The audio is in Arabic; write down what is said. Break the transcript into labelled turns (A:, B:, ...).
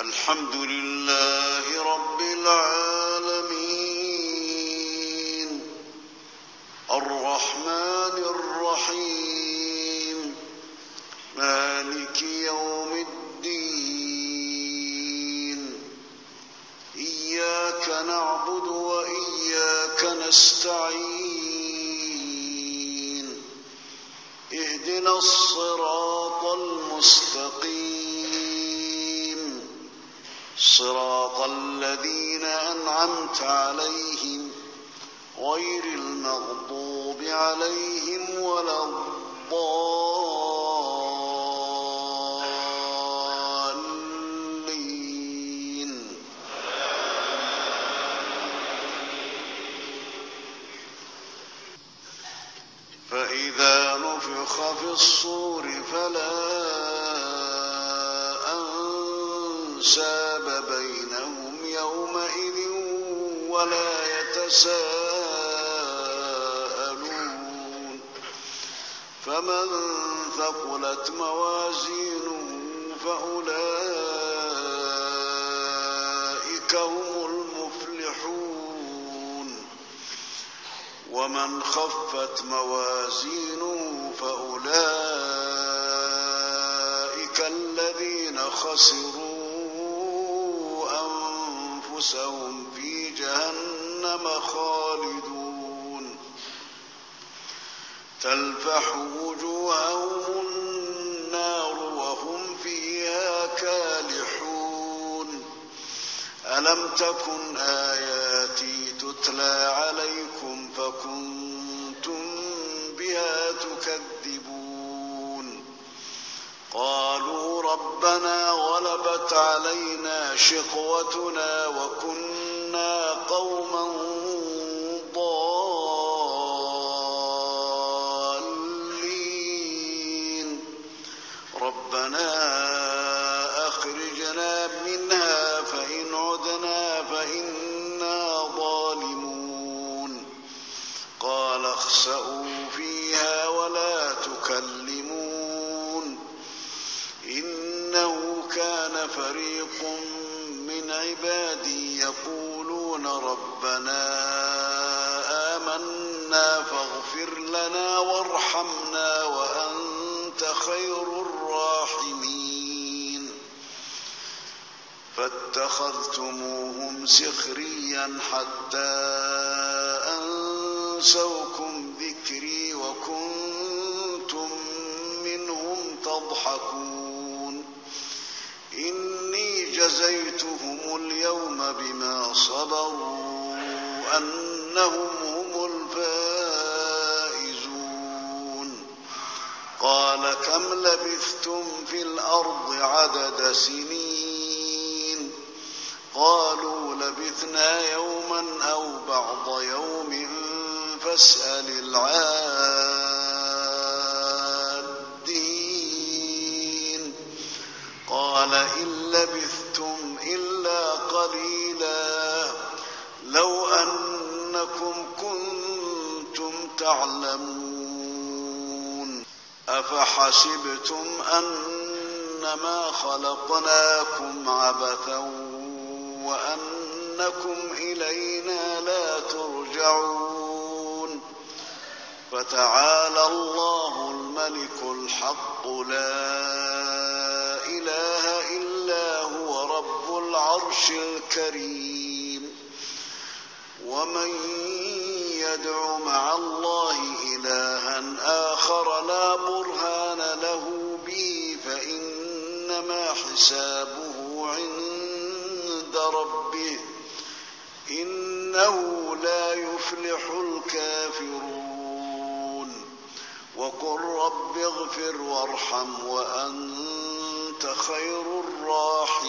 A: الحمد لله رب العالمين الرحمن الرحيم مالك يوم الدين إياك نعبد وإياك نستعين اهدنا الصراط المستقيم صراط الذين أنعمت عليهم غير المغضوب عليهم ولا الضالين فإذا نفخ في الصور فلا أنساب بينهم يومئذ ولا يتساءلون فمن ثقلت موازينه فأولئك هم المفلحون ومن خفت موازينه فأولئك الذين خسروا أنفسهم في جهنم خالدون تلفح وجوههم النار وهم فيها كالحون ألم تكن آياتي تتلى عليكم فكنتم بها تكذبون قالوا ربنا غلبت علينا شقوتنا وكنا قوما ضالين ربنا أخرجنا منها فإن عدنا فإنا ظالمون قال اخسئوا فيها ولا تكلمون إنه كان فريق من عبادي يقولون ربنا آمنا فاغفر لنا وارحمنا وأنت خير الراحمين فاتخذتموهم سخريا حتى أنسوكم ذكري وكنتم منهم تضحكون إني جزيتهم اليوم بما صبروا أنهم هم الفائزون قال كم لبثتم في الأرض عدد سنين قالوا لبثنا يوما أو بعض يوم فاسأل العادين قال إن لبثتم إلا قليلا لو أنكم كنتم تعلمون أفحسبتم أنما خلقناكم عبثا وأنكم إلينا لا ترجعون فتعالى الله الملك الحق لا إله إلا هو رب العرش الكريم ومن يدع مع الله إلها آخر لا برهان له به فإنما حسابه عند ربه إنه لا يفلح الكافرون وقل رب اغفر وارحم وأنت خير الراحمين